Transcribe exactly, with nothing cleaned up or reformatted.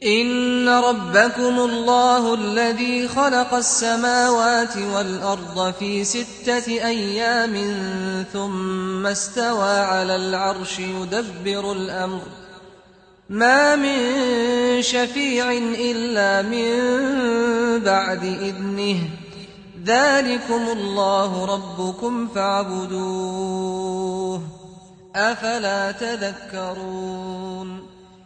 إن ربكم الله الذي خلق السماوات والأرض في ستة أيام ثم استوى على العرش يدبر الأمر ما من شفيع إلا من بعد إذنه ذلكم الله ربكم فاعبدوه أفلا تذكرون